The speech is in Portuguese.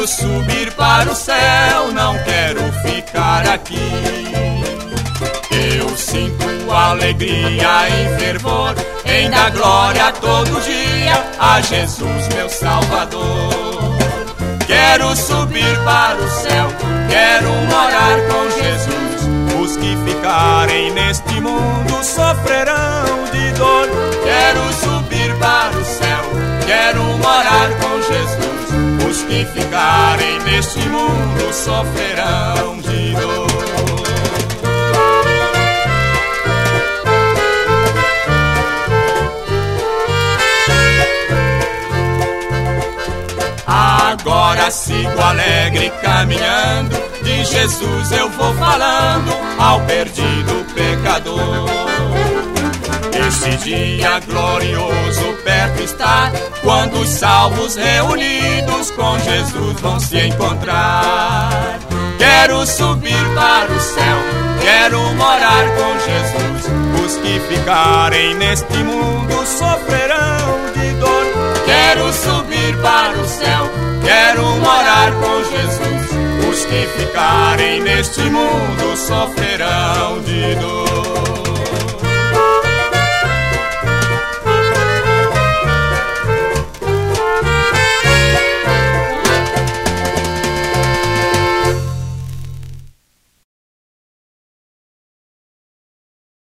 Quero subir para o céu, não quero ficar aqui. Eu sinto alegria e fervor em dar glória todo dia a Jesus, meu Salvador. Quero subir para o céu, quero morar com Jesus. Os que ficarem neste mundo sofrerão de dor. Quero subir para o céu, quero morar com Jesus. Os que ficarem neste mundo sofrerão de dor. Agora sigo alegre caminhando, de Jesus eu vou falando ao perdido pecador. Esse dia glorioso perto está, quando os salvos reunidos com Jesus vão se encontrar. Quero subir para o céu, quero morar com Jesus. Os que ficarem neste mundo sofrerão de dor. Quero subir para o céu, quero morar com Jesus. Os que ficarem neste mundo sofrerão de dor.